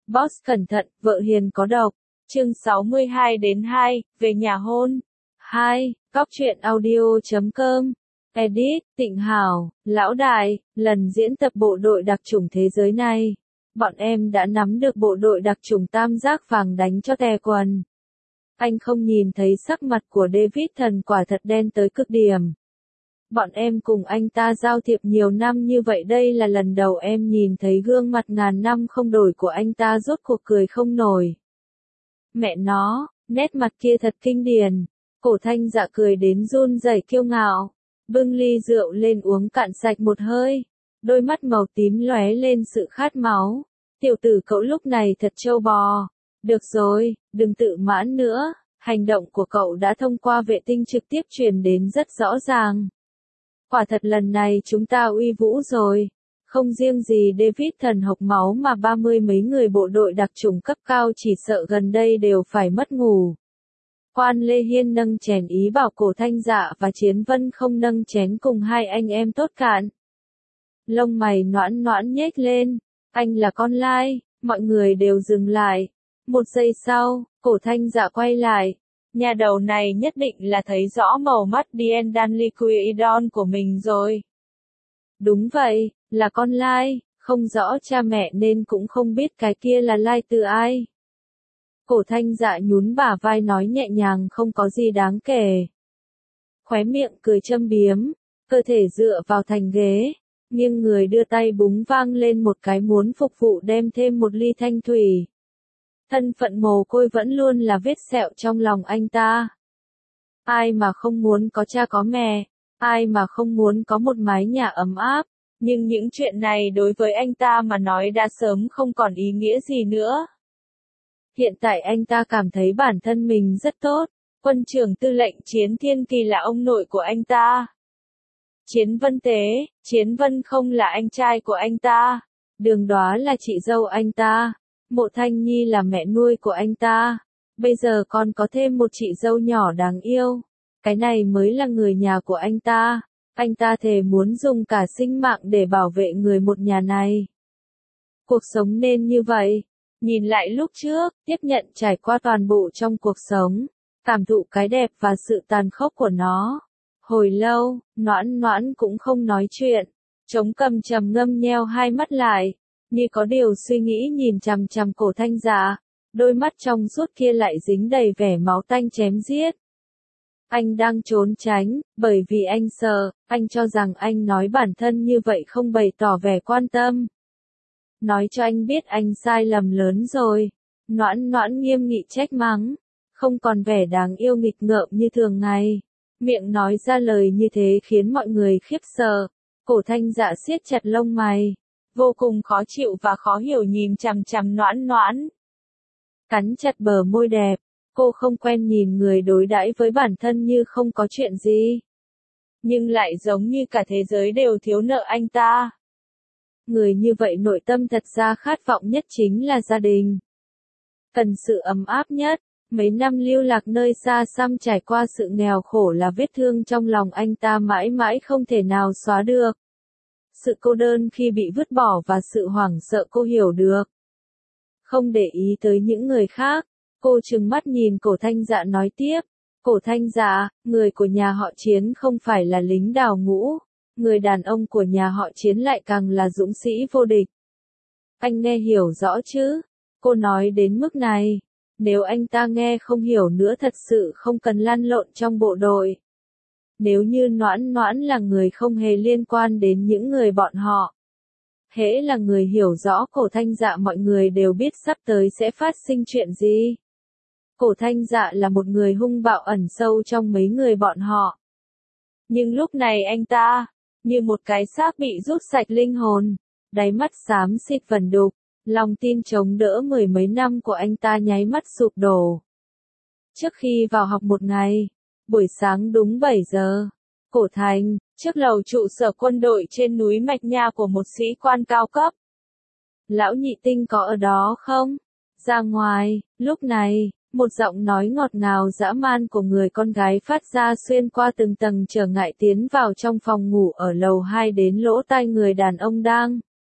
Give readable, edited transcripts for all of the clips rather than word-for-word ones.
Boss cẩn thận, vợ hiền có độc. Chương 62-2, về nhà hôn. 2. Góc truyện audio.com. Edit, Tịnh Hảo, Lão Đại, lần diễn tập bộ đội đặc chủng thế giới này. Bọn em đã nắm được bộ đội đặc chủng tam giác vàng đánh cho tè quần. Anh không nhìn thấy sắc mặt của David Thần quả thật đen tới cực điểm. Bọn em cùng anh ta giao thiệp nhiều năm như vậy, đây là lần đầu em nhìn thấy gương mặt ngàn năm không đổi của anh ta rốt cuộc cười không nổi. Mẹ nó, nét mặt kia thật kinh điển. Cổ Thanh Dạ cười đến run rẩy kiêu ngạo, bưng ly rượu lên uống cạn sạch một hơi, đôi mắt màu tím lóe lên sự khát máu. Tiểu tử cậu lúc này thật trâu bò. Được rồi, đừng tự mãn nữa, hành động của cậu đã thông qua vệ tinh trực tiếp truyền đến rất rõ ràng. Quả thật lần này chúng ta uy vũ rồi. Không riêng gì David Thần hộc máu mà 30 mấy người bộ đội đặc chủng cấp cao chỉ sợ gần đây đều phải mất ngủ. Quan Lê Hiên nâng chén ý bảo Cổ Thanh Dạ và Chiến Vân không nâng chén cùng hai anh em tốt cạn. Lông mày noãn noãn nhếch lên, anh là con lai, mọi người đều dừng lại. Một giây sau, Cổ Thanh Dạ quay lại. Nhà đầu này nhất định là thấy rõ màu mắt Diendanliquidon của mình rồi. Đúng vậy, là con lai, không rõ cha mẹ nên cũng không biết cái kia là lai từ ai. Cổ Thanh Dạ nhún bả vai nói nhẹ nhàng không có gì đáng kể. Khóe miệng cười châm biếm, cơ thể dựa vào thành ghế, nghiêng người đưa tay búng vang lên một cái muốn phục vụ đem thêm một ly thanh thủy. Thân phận mồ côi vẫn luôn là vết sẹo trong lòng anh ta. Ai mà không muốn có cha có mẹ, ai mà không muốn có một mái nhà ấm áp, nhưng những chuyện này đối với anh ta mà nói đã sớm không còn ý nghĩa gì nữa. Hiện tại anh ta cảm thấy bản thân mình rất tốt, quân trưởng tư lệnh Chiến Thiên Kỳ là ông nội của anh ta. Chiến Vân Tế, Chiến Vân không là anh trai của anh ta, Đường Đoá là chị dâu anh ta. Mộ Thanh Nhi là mẹ nuôi của anh ta, bây giờ còn có thêm một chị dâu nhỏ đáng yêu. Cái này mới là người nhà của anh ta thề muốn dùng cả sinh mạng để bảo vệ người một nhà này. Cuộc sống nên như vậy, nhìn lại lúc trước, tiếp nhận trải qua toàn bộ trong cuộc sống, cảm thụ cái đẹp và sự tàn khốc của nó. Hồi lâu, noãn noãn cũng không nói chuyện, chống cằm trầm ngâm nheo hai mắt lại. Như có điều suy nghĩ nhìn chằm chằm Cổ Thanh Dạ, đôi mắt trong suốt kia lại dính đầy vẻ máu tanh chém giết. Anh đang trốn tránh, bởi vì anh sợ, anh cho rằng anh nói bản thân như vậy không bày tỏ vẻ quan tâm. Nói cho anh biết anh sai lầm lớn rồi. Noãn noãn nghiêm nghị trách mắng, không còn vẻ đáng yêu nghịch ngợm như thường ngày. Miệng nói ra lời như thế khiến mọi người khiếp sợ. Cổ Thanh Dạ siết chặt lông mày, vô cùng khó chịu và khó hiểu nhìn chằm chằm noãn noãn. Cắn chặt bờ môi đẹp, cô không quen nhìn người đối đãi với bản thân như không có chuyện gì. Nhưng lại giống như cả thế giới đều thiếu nợ anh ta. Người như vậy nội tâm thật ra khát vọng nhất chính là gia đình. Cần sự ấm áp nhất. Mấy năm lưu lạc nơi xa xăm trải qua sự nghèo khổ là vết thương trong lòng anh ta mãi mãi không thể nào xóa được. Sự cô đơn khi bị vứt bỏ và sự hoảng sợ cô hiểu được. Không để ý tới những người khác, cô trừng mắt nhìn Cổ Thanh Dạ nói tiếp. Cổ Thanh Dạ, người của nhà họ Chiến không phải là lính đào ngũ, người đàn ông của nhà họ Chiến lại càng là dũng sĩ vô địch. Anh nghe hiểu rõ chứ? Cô nói đến mức này, nếu anh ta nghe không hiểu nữa thật sự không cần lăn lộn trong bộ đội. Nếu như noãn noãn là người không hề liên quan đến những người bọn họ. Hễ là người hiểu rõ Cổ Thanh Dạ mọi người đều biết sắp tới sẽ phát sinh chuyện gì. Cổ Thanh Dạ là một người hung bạo ẩn sâu trong mấy người bọn họ. Nhưng lúc này anh ta, như một cái xác bị rút sạch linh hồn, đáy mắt xám xịt vẩn đục, lòng tin chống đỡ mười mấy năm của anh ta nháy mắt sụp đổ. Trước khi vào học một ngày, buổi sáng đúng 7 giờ, Cổ Thành, trước lầu trụ sở quân đội trên núi Mạch Nha của một sĩ quan cao cấp. Lão Nhị Tinh có ở đó không? Ra ngoài, lúc này, một giọng nói ngọt ngào dã man của người con gái phát ra xuyên qua từng tầng trở ngại tiến vào trong phòng ngủ ở lầu 2 đến lỗ tai người đàn ông đang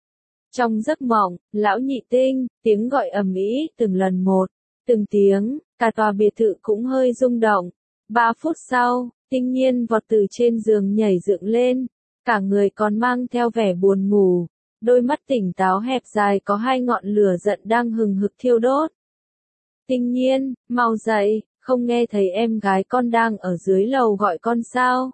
Trong giấc mộng, lão nhị tinh, tiếng gọi ầm ĩ từng lần một, từng tiếng, cả tòa biệt thự cũng hơi rung động. 3 phút sau, Tinh Nhiên vọt từ trên giường nhảy dựng lên, cả người còn mang theo vẻ buồn ngủ, đôi mắt tỉnh táo hẹp dài có 2 ngọn lửa giận đang hừng hực thiêu đốt. Tinh Nhiên, mau dậy, không nghe thấy em gái con đang ở dưới lầu gọi con sao?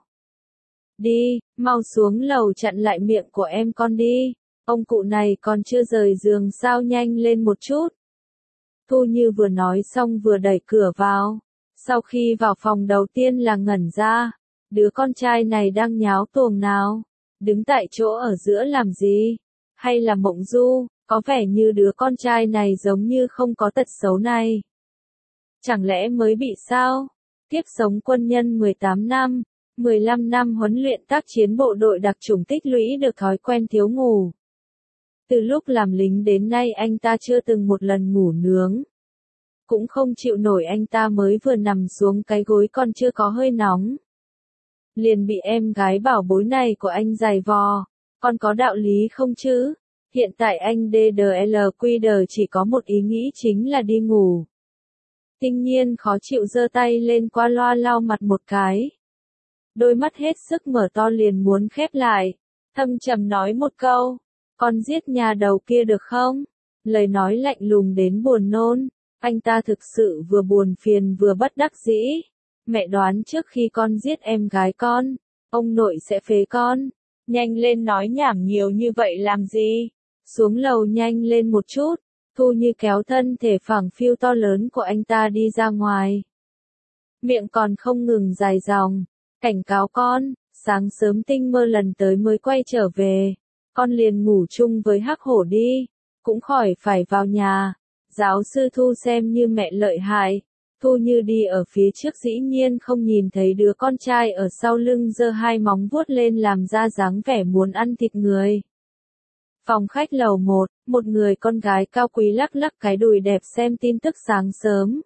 Đi, mau xuống lầu chặn lại miệng của em con đi, ông cụ này còn chưa rời giường sao, nhanh lên một chút. Thu Như vừa nói xong vừa đẩy cửa vào. Sau khi vào phòng đầu tiên là ngẩn ra, đứa con trai này đang nháo tuồng nào, đứng tại chỗ ở giữa làm gì, hay là mộng du, có vẻ như đứa con trai này giống như không có tật xấu này. Chẳng lẽ mới bị sao? Kiếp sống quân nhân 18 năm, 15 năm huấn luyện tác chiến bộ đội đặc chủng tích lũy được thói quen thiếu ngủ. Từ lúc làm lính đến nay anh ta chưa từng một lần ngủ nướng. Cũng không chịu nổi, anh ta mới vừa nằm xuống cái gối còn chưa có hơi nóng. Liền bị em gái bảo bối này của anh giày vò, con có đạo lý không chứ? Hiện tại anh DDLQD chỉ có một ý nghĩ chính là đi ngủ. Tinh Nhiên khó chịu giơ tay lên qua loa lau mặt một cái. Đôi mắt hết sức mở to liền muốn khép lại, thâm trầm nói một câu, con giết nhà đầu kia được không? Lời nói lạnh lùng đến buồn nôn. Anh ta thực sự vừa buồn phiền vừa bất đắc dĩ. Mẹ đoán trước khi con giết em gái con, ông nội sẽ phế con. Nhanh lên, nói nhảm nhiều như vậy làm gì? Xuống lầu nhanh lên một chút. Thu Như kéo thân thể phẳng phiu to lớn của anh ta đi ra ngoài. Miệng còn không ngừng dài dòng. Cảnh cáo con, sáng sớm tinh mơ lần tới mới quay trở về. Con liền ngủ chung với Hắc Hổ đi, cũng khỏi phải vào nhà. Giáo sư Thu xem như mẹ lợi hại. Thu Như đi ở phía trước dĩ nhiên không nhìn thấy đứa con trai ở sau lưng giơ 2 móng vuốt lên làm ra dáng vẻ muốn ăn thịt người. Phòng khách lầu 1, một người con gái cao quý lắc lắc cái đùi đẹp xem tin tức sáng sớm.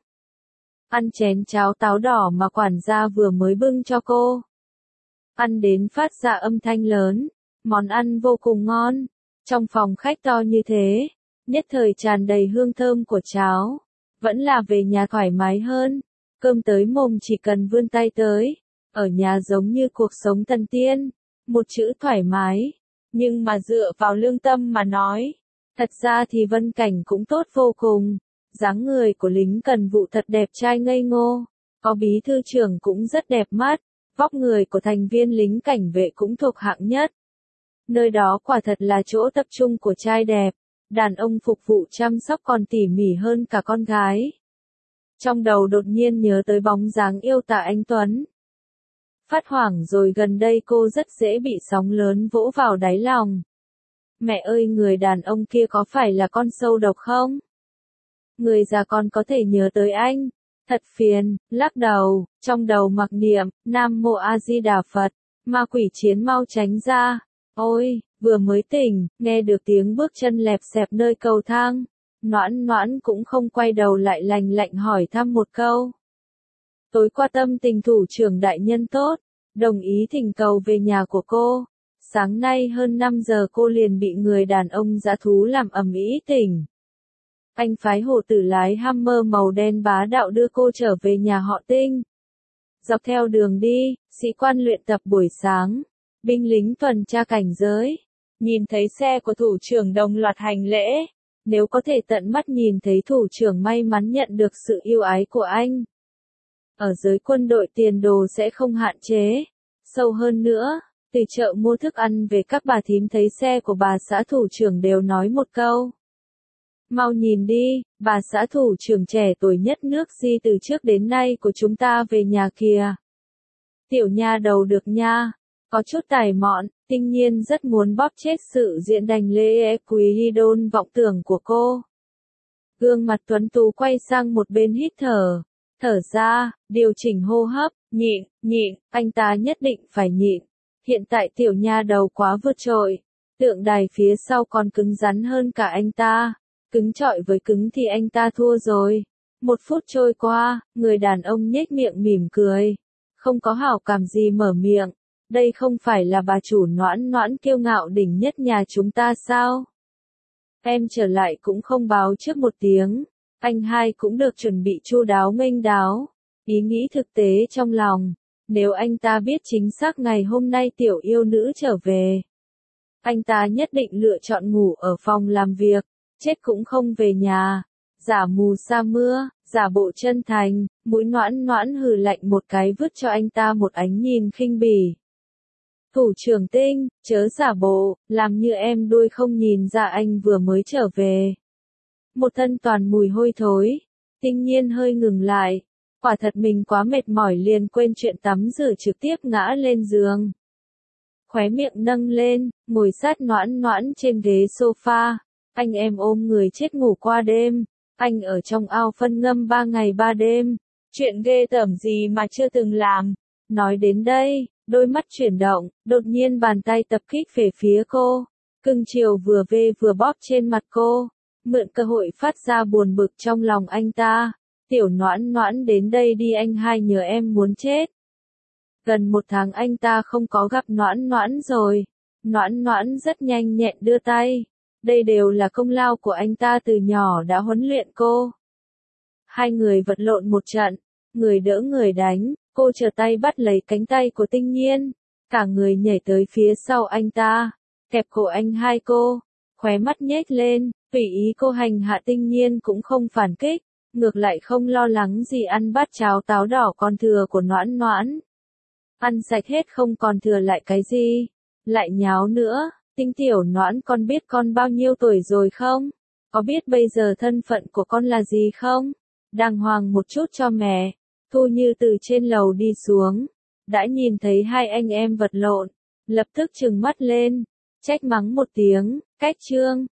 Ăn chén cháo táo đỏ mà quản gia vừa mới bưng cho cô. Ăn đến phát ra âm thanh lớn, món ăn vô cùng ngon. Trong phòng khách to như thế, nhất thời tràn đầy hương thơm của cháo. Vẫn là về nhà thoải mái hơn, cơm tới mồm chỉ cần vươn tay tới. Ở nhà giống như cuộc sống thần tiên, một chữ thoải mái. Nhưng mà dựa vào lương tâm mà nói, thật ra thì Vân Cảnh cũng tốt vô cùng. Dáng người của lính cần vụ thật đẹp trai ngây ngô, có bí thư trưởng cũng rất đẹp mắt, vóc người của thành viên lính cảnh vệ cũng thuộc hạng nhất. Nơi đó quả thật là chỗ tập trung của trai đẹp, đàn ông phục vụ chăm sóc còn tỉ mỉ hơn cả con gái. Trong đầu đột nhiên nhớ tới bóng dáng yêu Tạ Anh Tuấn. Phát hoảng rồi, gần đây cô rất dễ bị sóng lớn vỗ vào đáy lòng. Mẹ ơi, người đàn ông kia có phải là con sâu độc không? Người già còn có thể nhớ tới anh. Thật phiền, lắc đầu, trong đầu mặc niệm, Nam Mô A Di Đà Phật, ma quỷ chiến mau tránh ra. Ôi, vừa mới tỉnh, nghe được tiếng bước chân lẹp xẹp nơi cầu thang. Noãn Noãn cũng không quay đầu lại, lành lạnh hỏi thăm một câu. Tối qua tâm tình thủ trưởng đại nhân tốt, đồng ý thỉnh cầu về nhà của cô. Sáng nay hơn 5 giờ cô liền bị người đàn ông dã thú làm ầm ĩ tỉnh. Anh phái hổ tử lái Hummer màu đen bá đạo đưa cô trở về nhà họ Tinh. Dọc theo đường đi, sĩ quan luyện tập buổi sáng, binh lính tuần tra cảnh giới, nhìn thấy xe của thủ trưởng đồng loạt hành lễ. Nếu có thể tận mắt nhìn thấy thủ trưởng may mắn nhận được sự yêu ái của anh. Ở giới quân đội tiền đồ sẽ không hạn chế. Sâu hơn nữa, từ chợ mua thức ăn về các bà thím thấy xe của bà xã thủ trưởng đều nói một câu. Mau nhìn đi, bà xã thủ trưởng trẻ tuổi nhất nước Di từ trước đến nay của chúng ta về nhà kìa. Tiểu nha đầu được nha, có chút tài mọn, Tinh Nhiên rất muốn bóp chết sự diễn đành lễ quý hidon vọng tưởng của cô. Gương mặt tuấn tú quay sang một bên hít thở. Thở ra, điều chỉnh hô hấp, nhịn, anh ta nhất định phải nhịn. Hiện tại tiểu nha đầu quá vượt trội. Tượng đài phía sau còn cứng rắn hơn cả anh ta. Cứng trọi với cứng thì anh ta thua rồi. 1 phút trôi qua, người đàn ông nhếch miệng mỉm cười. Không có hảo cảm gì mở miệng. Đây không phải là bà chủ Noãn Noãn kiêu ngạo đỉnh nhất nhà chúng ta sao? Em trở lại cũng không báo trước một tiếng. Anh hai cũng được chuẩn bị chu đáo nghênh đáo. Ý nghĩ thực tế trong lòng. Nếu anh ta biết chính xác ngày hôm nay tiểu yêu nữ trở về, anh ta nhất định lựa chọn ngủ ở phòng làm việc, chết cũng không về nhà. Giả mù sa mưa, giả bộ chân thành, mũi noãn noãn hừ lạnh một cái vứt cho anh ta một ánh nhìn khinh bỉ. Thủ trưởng Tinh, chớ giả bộ, làm như em đuôi không nhìn ra anh vừa mới trở về. Một thân toàn mùi hôi thối. Tinh Nhiên hơi ngừng lại. Quả thật mình quá mệt mỏi liền quên chuyện tắm rửa trực tiếp ngã lên giường. Khóe miệng nâng lên, ngồi sát noãn noãn trên ghế sofa. Anh em ôm người chết ngủ qua đêm. Anh ở trong ao phân ngâm 3 ngày 3 đêm. Chuyện ghê tởm gì mà chưa từng làm. Nói đến đây, đôi mắt chuyển động, đột nhiên bàn tay tập kích về phía cô. Cưng chiều vừa vê vừa bóp trên mặt cô. Mượn cơ hội phát ra buồn bực trong lòng anh ta. Tiểu noãn noãn đến đây đi, anh hai nhớ em muốn chết. Gần 1 tháng anh ta không có gặp noãn noãn rồi. Noãn noãn rất nhanh nhẹn đưa tay. Đây đều là công lao của anh ta từ nhỏ đã huấn luyện cô. Hai người vật lộn một trận, người đỡ người đánh, cô trở tay bắt lấy cánh tay của Tinh Nhiên. Cả người nhảy tới phía sau anh ta, kẹp cổ anh hai cô, khóe mắt nhếch lên, tùy ý cô hành hạ. Tinh Nhiên cũng không phản kích, ngược lại không lo lắng gì, ăn bát cháo táo đỏ còn thừa của noãn noãn. Ăn sạch hết không còn thừa lại cái gì, lại nháo nữa. Tinh tiểu noãn, con biết con bao nhiêu tuổi rồi không? Có biết bây giờ thân phận của con là gì không? Đàng hoàng một chút cho mẹ. Thu Như từ trên lầu đi xuống, đã nhìn thấy hai anh em vật lộn, lập tức trừng mắt lên, trách mắng một tiếng, cách trương.